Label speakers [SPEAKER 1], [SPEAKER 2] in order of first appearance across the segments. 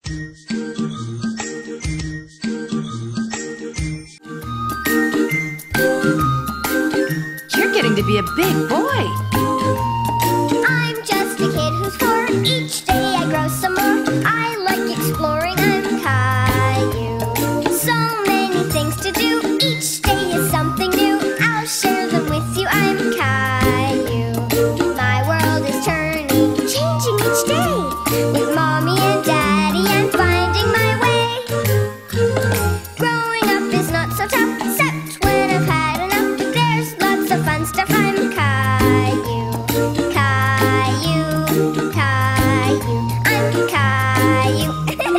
[SPEAKER 1] You're getting to be a big boy.
[SPEAKER 2] I'm just a kid who's 4. Each day I grow some more. I like exploring. I'm Caillou. So many things to do. Each day is something new. I'll share them with you. I'm Caillou. My world is turning, changing each day. With Mommy and Daddy, I'm finding my way. Growing up is not so tough, except when I've had enough. But there's lots of fun stuff. I'm Caillou, Caillou, Caillou. I'm Caillou.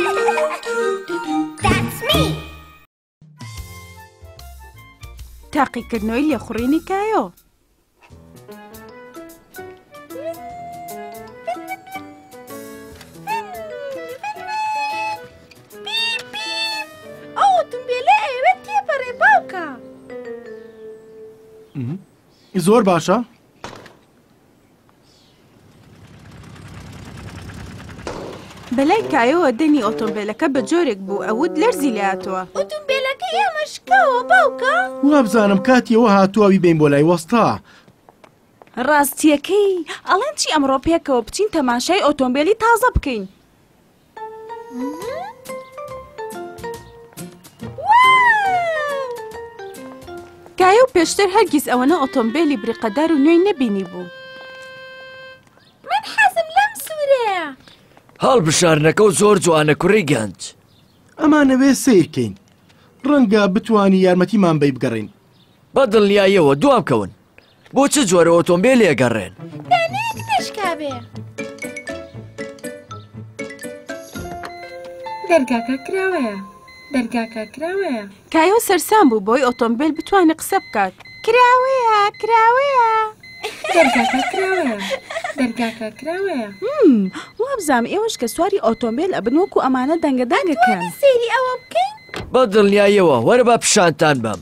[SPEAKER 2] That's me.
[SPEAKER 3] تاقیکردنەوەی لێخوڕینی کایۆ.
[SPEAKER 4] ئەو ئۆتۆمبیلە ئێوە تێپەڕێ باوکە.
[SPEAKER 5] زۆر باشە.
[SPEAKER 3] بەلای کایۆوە دەنی ئۆتۆمبیلەکە بە جۆرێک بوو ئەوت لەرزی لاتوە.
[SPEAKER 4] ئۆتۆمبیلەکە ئێمە شکاوە باوکە.
[SPEAKER 5] وابزانم کاتیەوە هاتووەوی بین بۆ لای وەستا.
[SPEAKER 3] ڕاستیەکەی ئەڵێن چی ئەمڕۆ پێکەوە بچین تەماشای ئۆتۆمبیلی تازە بکەین. کایۆ پێشتر هەرگیز ئەوەنە ئۆتۆمبیلی بریقەدار و نوێی نەبینی بوو.
[SPEAKER 4] من حەزم لەم سوورەیە.
[SPEAKER 6] هەڵبشارنەکە و زۆر جوانە کوڕی گەنج.
[SPEAKER 5] ئەمانەوێ سیرکەین. ڕەنگە بتوانی یارمەتیمان بەی بگەڕین.
[SPEAKER 6] بە دڵنیاییەوە دوام کەون. بۆ چ جۆرە ئۆتۆمبیل لێگەڕێن؟
[SPEAKER 4] دانەیەک نەشکابێ. دەرگاکە کراوەیە. دەرگاکە کراوەیە.
[SPEAKER 3] کایۆ سەرسام بوو بۆی ئۆتۆمبیل بتوانێت قسە بکات. کراوەیە، کراوەیە.
[SPEAKER 4] دەرگاکە کراوەیە. دەرگاکە کراوەیە.
[SPEAKER 3] وابزانم ئێوەش کە سواری ئۆتۆمبیل ئەبن وەکو ئەمانە دەنگەدانگەکەن.
[SPEAKER 4] سێری ئەوە بکەین؟
[SPEAKER 6] بە دڵنیاییەوە وەرە بە پیشانتان بەم.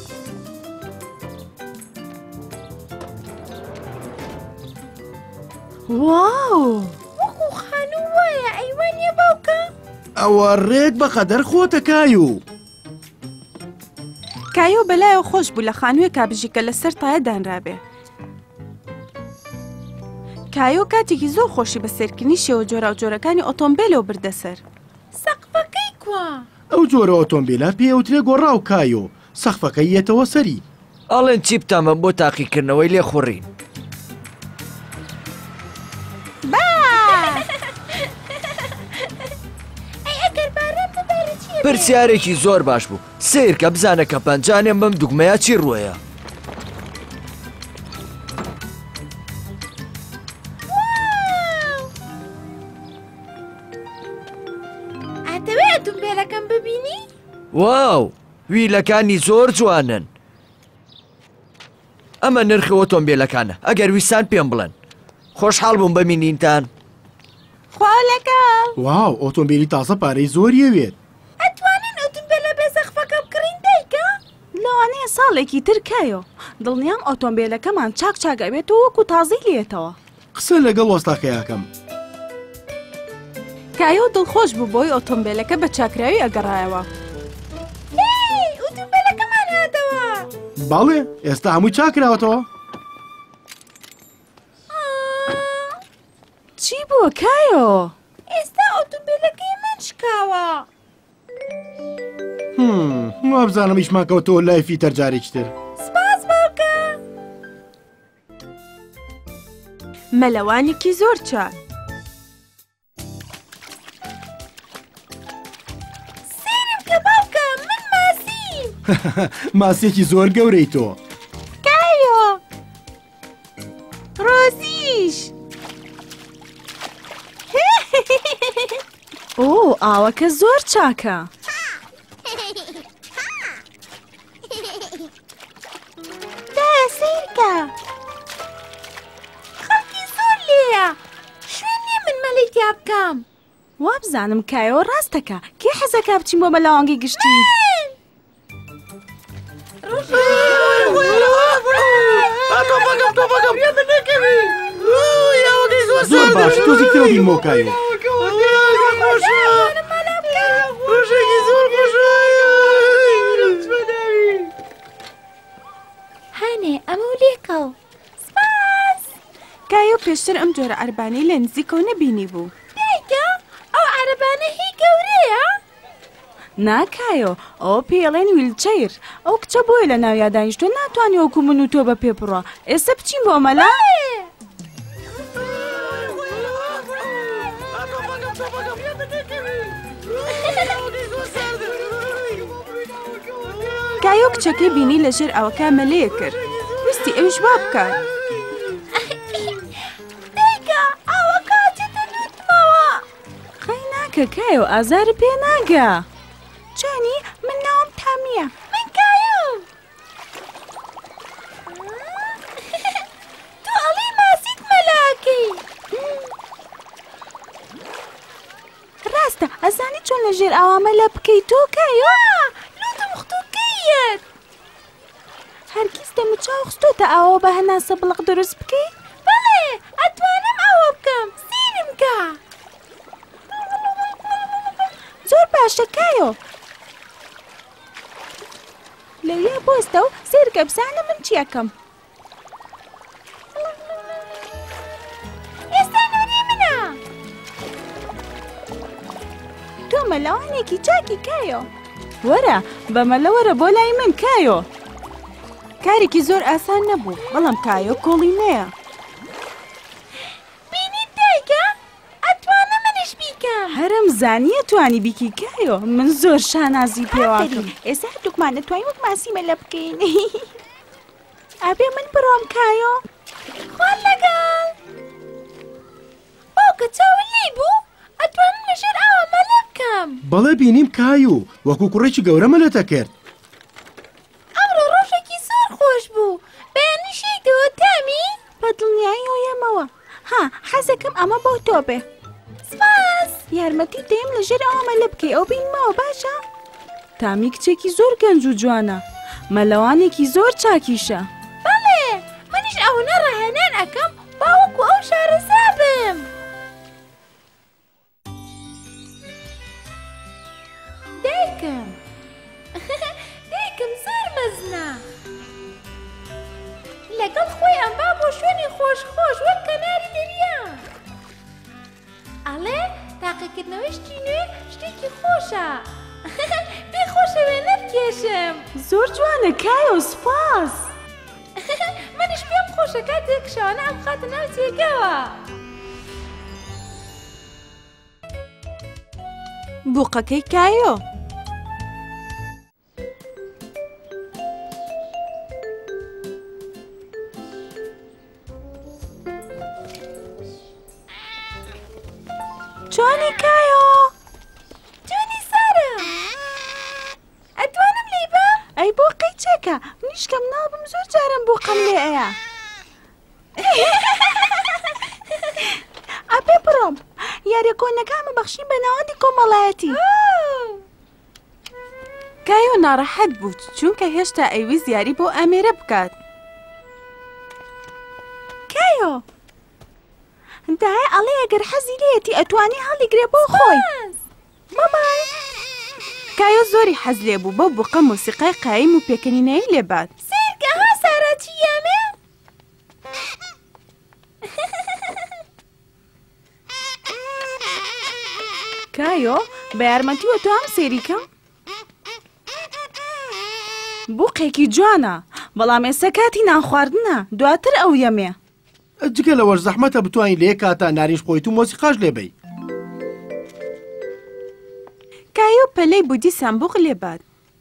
[SPEAKER 3] واو!
[SPEAKER 4] وەکو خانوو وایە ئەیوانیە باوکە؟
[SPEAKER 5] ئەوە ڕێک بە قەدەر خۆتە کایۆ.
[SPEAKER 3] کایۆ بەلایەوە خۆش بوو لە خانووی کابژیکە لەسەر تایە دانرابێ. کایۆ کاتێکی زۆر خۆشی بە سێرکردنی شێوە جۆراوجۆرەکانی ئۆتۆمبیلەوە بردەسەر.
[SPEAKER 4] سەقفەکەی کووە؟
[SPEAKER 5] ئەو جۆرە ئۆتۆمبیلە پێوترێ گۆڕاو کایۆ. سەقفەکەی یەتەوە سەری.
[SPEAKER 6] ئەڵێن چی بتامە بۆ تاقیکردنەوەی لێخوڕین. پرسیارێکی زۆر باش بوو. سیر کە بزانە کە پەنجانێم بەم دوگمەیە چی ڕوویە.
[SPEAKER 4] ئەتەوێ ئۆتۆمبیلەکەم ببینی؟
[SPEAKER 6] واو! ویلەکانی زۆر جوانن. ئەمە نرخی ئۆتۆمبیلەکانە ئەگەر ویسان پێم بڵێن. خۆشحاڵ بووم بەمینینتان.
[SPEAKER 3] خوا لەگەڵ.
[SPEAKER 5] واو ئۆتۆمبیلی تازە پارەی زۆریەوێت.
[SPEAKER 4] ئەتوانین ئۆتۆمبیلە بێ سەقفەکە بکڕین دایکە؟
[SPEAKER 3] لەوانەیە ساڵێکی تر کایۆ. دڵنیام ئۆتۆمبیلەکەمان چاک چاگەوێتەوە وەکو تازەی لێتەوە.
[SPEAKER 5] قسە لەگەڵ وەستاکەیەکەم.
[SPEAKER 3] کایۆ دڵخۆش بوو بۆی ئۆتۆمبیلەکە بە چاکراوی ئەگەڕایەوە.
[SPEAKER 4] هی ئۆتۆمبیلەکەمان هاتەوە.
[SPEAKER 5] باڵێ ئێستا هەمووی چاکراوەتەوە.
[SPEAKER 3] چی بووە کایۆ؟
[SPEAKER 4] ئێستا ئۆتۆمبیلەکەی من شکاوە.
[SPEAKER 5] وابزانم ئیشمان کەوتەوە لای فیتەر جارێکی تر.
[SPEAKER 4] سپاس باوکە.
[SPEAKER 3] مەلەوانێکی زۆر چاک.
[SPEAKER 4] سێرم کە باوکە من ماسیم.
[SPEAKER 5] ماسیێکی زۆر گەورەی تۆ.
[SPEAKER 3] کایۆ! ڕۆزیش! ئۆ ئاوەکە زۆر چاکە.
[SPEAKER 4] دایە سیرکە. خەڵکی زۆر لێیە. شوێن نییە من مەلەی تیا بکەم.
[SPEAKER 3] وابزانم کایۆ ڕاستەکە. کێ حەزەکە بچین بۆ بەلاوانگی گشتی؟
[SPEAKER 5] زۆر باش تۆزیکترەوە بین بۆ کایۆ.
[SPEAKER 3] جۆرە ئەربانەی لە نزیکەوە نەبینی بوو.
[SPEAKER 4] دایکە ئەو عەرەبانە هی گەورەیە؟
[SPEAKER 3] ناکایۆ ئەو پێڵێن ویلچەیر ئەو کچە بۆیە لە ناویا دانیشتۆ ناتوانێ وەکو من و تۆ بە پێ بڕۆ. ئێستا بچین بۆ مەلا؟ کایۆ کچەکەی بینی لەژێر ئەوەکە مەلەیە کرد. ویستی ئەویش وا بکات.
[SPEAKER 4] دایکە ئەوە کاتێتە نوتمەوە.
[SPEAKER 3] خەی ناکە کایۆ ئازار پێ ناگا. جانی من ناوم تامیە.
[SPEAKER 4] من کایۆم. تو ئەڵێ ماسیت مەلاکەی.
[SPEAKER 3] ڕاستە ئەزانی چۆن لەژێر ئەوامە لە بکەیت تۆ کایۆ؟
[SPEAKER 4] لوتم خوتوکەیەت.
[SPEAKER 3] هەرگیز دەموچاو خستۆتە ئەوە بە هەناسە بڵق دروست بکەی؟
[SPEAKER 4] بەڵێ ئەتوانم ئەوە بکەم. سیرم کە.
[SPEAKER 3] زۆر باشە کایۆ. لەوێ بۆستە و سێرکە بزانە من چیەکەم.
[SPEAKER 4] ئێستا نوری منە.
[SPEAKER 3] تۆ مەلەوانێکی چاکی کایۆ. وەرە بەمەلە وەرە بۆ لای من کایۆ. کارێکی زۆر ئاسان نەبوو بەڵام کایۆ کۆڵینەیە.
[SPEAKER 4] بینیت دایکە؟ ئەتوانم منیش بیکەم.
[SPEAKER 3] هەرم زانیە توانی بیکی کایۆ. من زۆر شانازی پێواکەم. ئێستا هەردووکمان دەتوانین وەک ماسی مەلە بکەین. ئابێ من بڕۆم کایۆ.
[SPEAKER 4] خوان لەگەڵ. باوکە چاوە لێی بوو؟ ئەتوانم لەژێر ئەوە مەلە بکەم.
[SPEAKER 5] بەڵێ بینیم کایو وەکو کوڕێکی گەورە مەلەتە کرد.
[SPEAKER 4] ئەمڕۆ ڕۆژێکی زۆر خۆش بوو. بەیانیشیتەوە تامی؟
[SPEAKER 3] بە دڵنیایی هۆیەمەوە. ها حەزەکەم ئەمە بۆ تۆ بێ.
[SPEAKER 4] سپاس.
[SPEAKER 3] یارمەتی دەیم لەژێر ئەوە مەلە بکەی ئەو بینمەوە باشە؟ تامی کچێکی زۆر گەنج و جوانە. مەلەوانێکی زۆر چاکیشە.
[SPEAKER 4] بەڵێ منیش ئەوە ڕاهێنان ئەەکەم باوەکو ئەو شارەزا بم. دایکم. دایکم زۆر مەزنە. لەگەڵ خۆی ئەمبا بۆ شوێنی خۆش وەک کەناری دەریا. ئەڵێ تاقیکردنەوەی شتی نوێ شتێکی خۆشە. پێ خۆشە وێنە بکێشم.
[SPEAKER 3] زۆر جوانە کایۆ سوپاس.
[SPEAKER 4] منیش پێم خۆشە کاتێک شەوانە ئەم خاتە ناو جێگاوە.
[SPEAKER 3] بوقەکەی کایۆ. جوانی کایۆ.
[SPEAKER 4] جوانی سارە. ئەتوانم لێی بم؟
[SPEAKER 3] ئەی بۆقەی چێکە منیشکەم نابم زۆر جارم بۆقەم لێ ئەیە. ئەبێ بڕۆم. یاریە کۆنەکانمە بەخشین بە ناوەندی کۆمەڵایەتی. کایۆ ناڕەحەت بوو چونکە هێشتا ئەیویست یاری بۆ ئامێرە بکات. کایۆ دایە ئەڵێ ئەگەر حەزی لێیەتی ئەتوانی هەڵیگرێ بۆ خۆی. بابای. کایۆ زۆری حەز لێ بوو بەو بوقە مۆسیقای قایم و پێکەنینایی لێبات.
[SPEAKER 4] سیرکە ها سارە چیەمێ؟
[SPEAKER 3] کایۆ بە یارمەتیوە تۆ ئەم سێریکە؟ بوقێکی جوانە بەڵام ئێستا کاتی نان خواردنە دواتر ئەو یەمێ.
[SPEAKER 5] جگە لەوەش زەحمەتە بتوانین لێ کاتا ناریش خۆیت و مۆسیقاش لێبەی.
[SPEAKER 3] کایۆ پەلەی بودی سامبوق لێبات.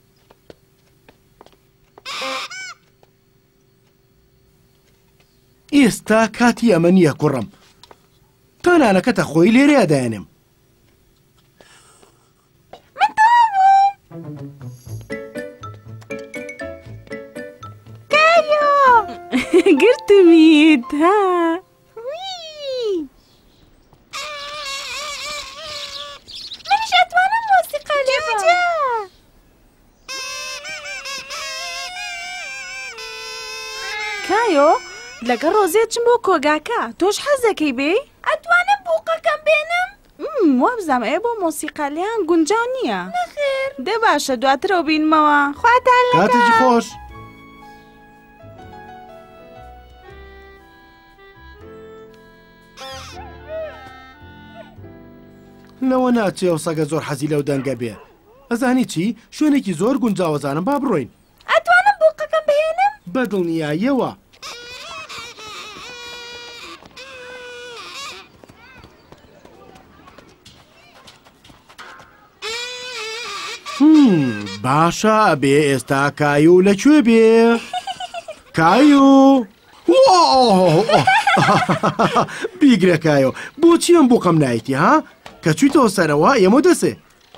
[SPEAKER 5] ئێستا کاتی ئەمە نییە کوڕم. تا نانەکەتە خۆی لێرەیە دایێنم.
[SPEAKER 3] گرتمیت ها.
[SPEAKER 4] منیش ئەتوانم مۆسیقا لێ بم.
[SPEAKER 3] کایۆ لەگەڵ ڕۆزێ چم بۆ کۆگاکە تۆش حەزەکەی بێ؟
[SPEAKER 4] ئەتوانم بووقەکەم بێنم؟
[SPEAKER 3] وابزانم ئێ بۆ مۆسیقالیان گونجاو نییە.
[SPEAKER 4] نەخێر.
[SPEAKER 3] دێ باشە دواترەوە بینمەوە. خواتان لەگەڵ.
[SPEAKER 5] کاتێکی خۆش. لەوە ناچێ و سەگە زۆر حەزی لەو دەنگە بێ. ئەزانی چی؟ شوێنێکی زۆر گونجاوەزانم با بڕۆین.
[SPEAKER 4] ئەتوانم بۆقەکەم بهێنم؟
[SPEAKER 5] بەدڵنیاییەوە. باشە ئەبێ ئێستا کایو لەکوێ بێ؟ کایو! بیگرە کایۆ، بۆچی ئەم بۆقەم نایەتی ها؟ کە چوویتەوە سەرەوە ئێمە دەسێ.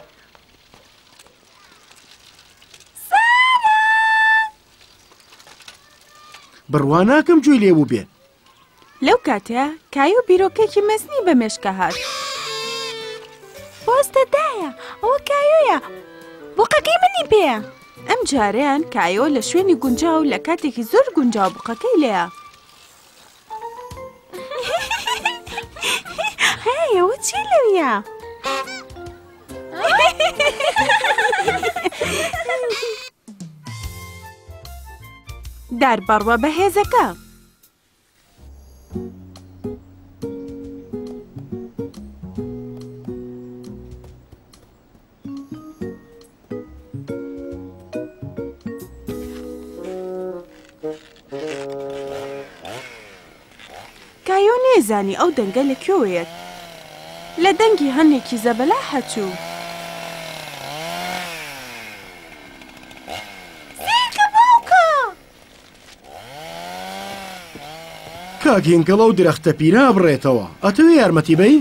[SPEAKER 5] بڕوا ناکەم گوێی لێبوو بێ.
[SPEAKER 3] لەو کاتەیە کایۆ بیرۆکێکی مەزنی بە مێشکە هات. بۆستەدایە، ئەوە کایۆیە، بۆقەکەی منی پێە. ئەم جارەیان کایۆ لە شوێنی گونجاو لە کاتێکی زۆر گونجاو بوقەکەی لێیە. هەیەوە چی لەویە؟ دار بەڕوە بە هێزەکە. کایۆ نێزانی ئەو دەنگە لەکوێوەیەت. لە دەنگی هەنێکی زەبەلا هەچوو.
[SPEAKER 5] کاگینگەڵە و درەختە پیرە بڕێتەوە. ئەتەوێ یارمەتی بەی؟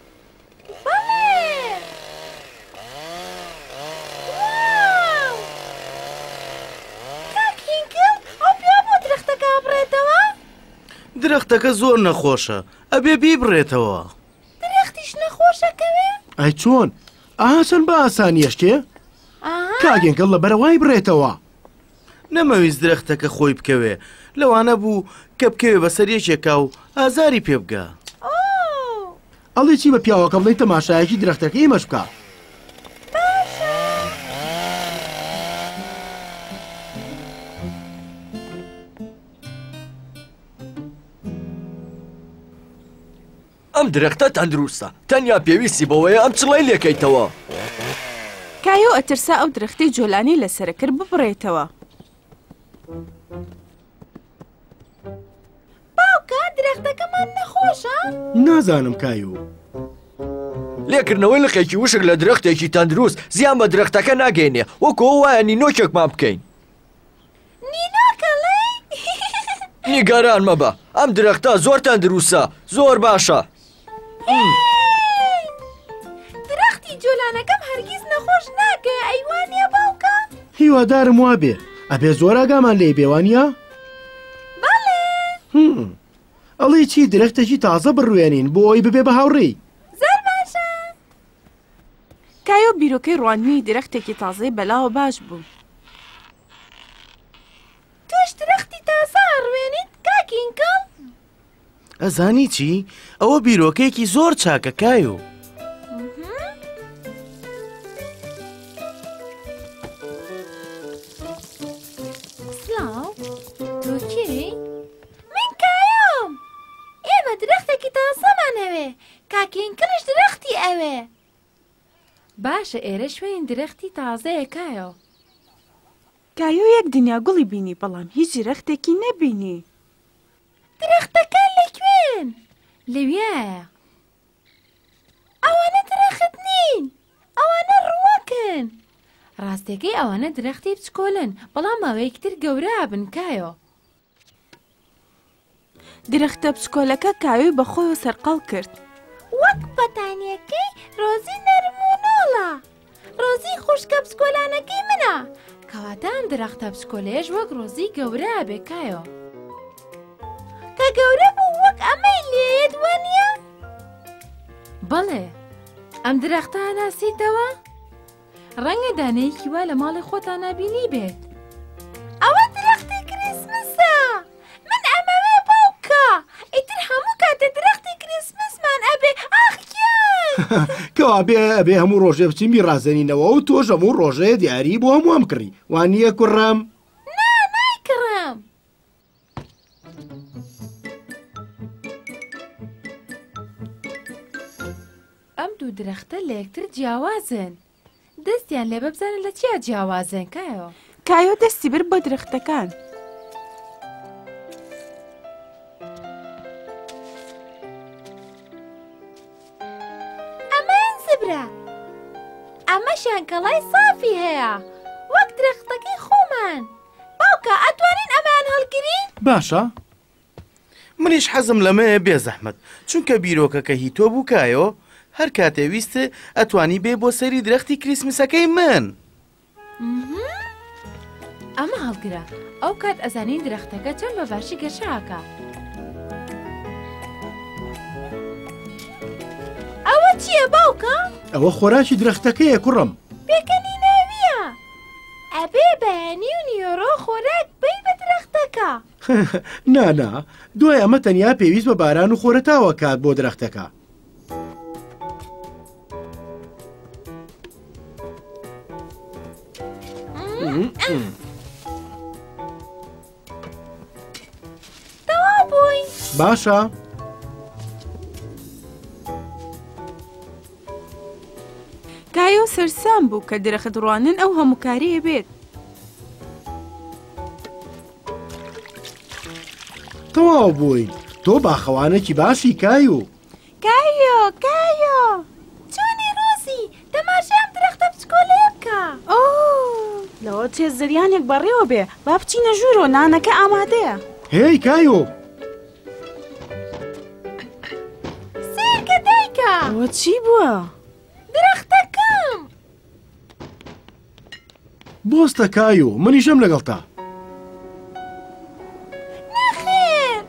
[SPEAKER 7] درەختەکە زۆر نەخۆشە، ئەبێ بیبڕێتەوە.
[SPEAKER 4] درەختیش نەخۆشەکەوێ؟
[SPEAKER 5] ئەی چۆن؟ ئاچەند بە ئاسانیەشتێ؟ کاگێنگەڵ لە بەرەوای بڕێتەوە.
[SPEAKER 7] نەمەویست درەختەکە خۆی بکەوێ، لەوانە بوو کە بکەوێ بەسەر یەکێکا و ئازاری پێ بگا.
[SPEAKER 5] ئەڵێ چی بە پیاوەکە بڵێ تەماشایەکی درەختەکەی ئێمەش بکە.
[SPEAKER 6] ئەم درەختە تەندروستە، تەنیا پێویستی بەوەیە ئەم چڵەی لێکەیتەوە.
[SPEAKER 3] کایۆ ئەترسا ئەو درەختەی جۆلانی لەسەرەکرد ببڕێتەوە.
[SPEAKER 4] باوکە درەختەکەمان نەخۆشە؟
[SPEAKER 5] نازانم کایۆ.
[SPEAKER 6] لێکردنەوەی لقێکی وشک لە درەختێکی تەندروست زیان بە درەختەکە ناگەینێ، وەکو وایە نینۆکێکمان بکەین.
[SPEAKER 4] نینۆکەڵێ؟
[SPEAKER 6] نیگەران مەبە، ئەم درەختە زۆر تەندروستە، زۆر باشە.
[SPEAKER 4] درەختی جۆلانەکەم هەرگیز نەخۆش ناکە، ئەیوانە باوکە؟
[SPEAKER 5] هیوادارم وا بێ. ئەبێ زۆر ئاگامان لێ بێوانە؟
[SPEAKER 4] بەڵێ.
[SPEAKER 5] ئەڵێ چی درەختێکی تازە بڕوێنین بۆ ئەوی ببێ بە هاوڕێی.
[SPEAKER 4] زۆر باشە.
[SPEAKER 3] کایۆ بیرۆکەی ڕوانینی درەختێکی تازەی بەلاوە باش بوو.
[SPEAKER 4] تۆش درەختی تازە ڕوێنیت کاکینکەڵ؟
[SPEAKER 7] ئەزانی چی؟ ئەوە بیرۆکەیەکی زۆر چاکە کایۆ.
[SPEAKER 4] سلااو، تۆ کێی؟ من کایۆم. ئێمە درەختێکی تازەمان هەوێ، کاکینکەڵش درەختی ئەوێ. باشە ئێرە شوێن درەختی تازەیە کایۆ.
[SPEAKER 3] کایۆ یەک دنیا گوڵی بینی بەڵام هیچ درەختێکی نەبینی.
[SPEAKER 4] درەختەکە لەکوێن؟ لەویایە. ئەوانە درەخت نین، ئەوانە ڕووەکن. ڕاستەکەی ئەوانە درەختی بچکۆلن، بەڵام ماوەیەکتر گەورە بن کایۆ.
[SPEAKER 3] درەختە بچکۆلەکە کایۆی بەخۆی سەرقەڵ کرد.
[SPEAKER 4] وەک بەتانیەکەی ڕۆزی نەرمونۆڵە. ڕۆزی خوشکە بچکۆلانەکەی منە. کەواتە ئەم درەختە بچکۆلەیەش وەک ڕۆزی گەورە بێ کایۆ. کە گەورە بوو وەک ئەمەی لێیت وەنیە؟ بەڵێ، ئەم درەختە ناسیتەوە؟ ڕەنگە دانەیەکی وا لە ماڵی خۆتان نابینی بێت. ئەوە درەختی کریسمسە. من ئەمەوێ باوکە. ئیتر هەموو کاتە درەختی کریسمسمان ئەبێ. ئاخیان!
[SPEAKER 5] کەوا ئەبێ هەموو ڕۆژێ بچین بیڕازێنینەوە و تۆش هەموو ڕۆژەیە دیاری بۆ هەموو ئەم کڕی. وانییە کوڕم؟
[SPEAKER 4] نایکڕم. ئەم دوو و درەختە لە یەکتر جیاوازن دەستیان لێ ببزانن لە چیا جیاوازن کایەوە
[SPEAKER 3] کایۆ دەستی بر بۆ درەختەکان.
[SPEAKER 4] ئەمان زبرە ئەمەشیان کەڵای سافی هەیە وەک درەختەکەی خۆمان باوکە ئەتوانین ئەمان هەڵگرین؟
[SPEAKER 5] باشە
[SPEAKER 7] منیش حەزم لەمەیە بێ زەحمەت چونکە بیرۆکەکە هی تۆ بوو کایۆ هەر کاتێ ویستە ئەتوانی بێ بۆ سەری درەختی کریسمسەکەی من.
[SPEAKER 4] ئەمە هەڵگرە ئەو کات ئەزانین درەختەکە چەند بەباشی گەشاکە. ئەوە چییە باوکە؟
[SPEAKER 5] ئەوە خۆراکی درەختەکەیە کوڕم.
[SPEAKER 4] پێکەنی ناویە ئەبێ بەیانی و نیۆرۆ خۆراک بی بە درەختەکە.
[SPEAKER 5] نانا دوای ئەمە تەنیا پێویست بە باران و خۆرەتاوە کات بۆ درەختەکە.
[SPEAKER 4] تەواو بووین.
[SPEAKER 5] باشە
[SPEAKER 3] کایۆ سەرسام بوو کە درەخت ڕوانن ئەو هەموو کاریە بێت.
[SPEAKER 5] تەواو بووین تۆ باخەوانێکی باشی کایو.
[SPEAKER 3] کایۆ کایۆ
[SPEAKER 4] چۆنی ڕۆزی تەماشام درەختە بچکۆلێ بکە.
[SPEAKER 3] لەوە چێ زریانێک بەڕێوە بێ با بچینە ژوورۆ نانەکە ئامادەیە.
[SPEAKER 5] هێی کایۆ
[SPEAKER 4] سێرکە دایکە
[SPEAKER 3] ئەوە چی بووە؟
[SPEAKER 4] درەختەکەم.
[SPEAKER 5] بۆستە کایۆ منیشەم لەگەڵ تا.
[SPEAKER 4] نەخێر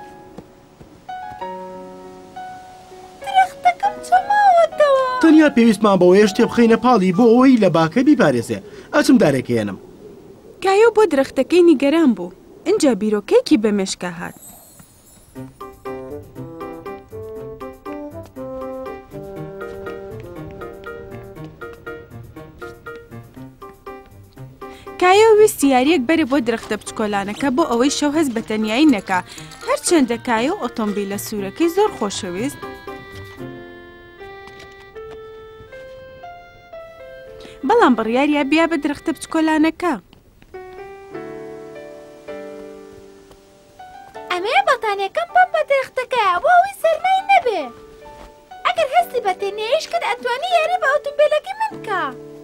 [SPEAKER 4] درەختەکەم چۆماوەتەوە.
[SPEAKER 5] تەنیا پێویستمان بەوەیە شتێ بخەینە پاڵی بۆ ئەوەی لە باکە بیپارێزێ ئەچم دارێکێنم.
[SPEAKER 3] کایۆ بۆ درەختەکەی نیگەران بوو. اینجا بیرۆکەیەکی بە مێشکە هات. کایۆ ویستی یاریەک بەرە بۆ درەختە بچکۆلانەکە بۆ ئەوەی شەو هەست بە تەنیایی نەکا. هەرچەندە کایۆ ئۆتۆمبیلە سوورەکەی زۆر خۆشەویست بەڵام بڕیاریا بیا بە درەختە بچکۆلانەکە.
[SPEAKER 4] ئەمەیە بەتانیەکەم بەم بە درەختەکەیە بۆ ئەوی سەرمای نەبێ. ئەگەر هەستی بە تێنێش کرد ئەتوانی یاری بە ئۆتۆمبیلەکەی من بکە.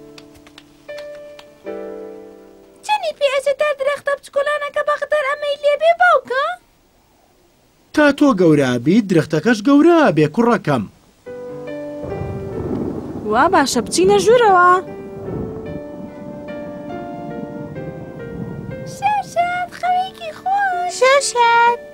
[SPEAKER 4] چەنی پێ ئەچێتە درەختە بچکۆلانەکە بەخەتەر ئەمەی لێبێ باوکە؟
[SPEAKER 5] تا تۆ گەورابیت درەختەکەش گەورە بێ کوڕەکەم.
[SPEAKER 3] وا باشە بچینە ژوورەوە.
[SPEAKER 4] شاشات خەوێکی خۆش.
[SPEAKER 3] شاشات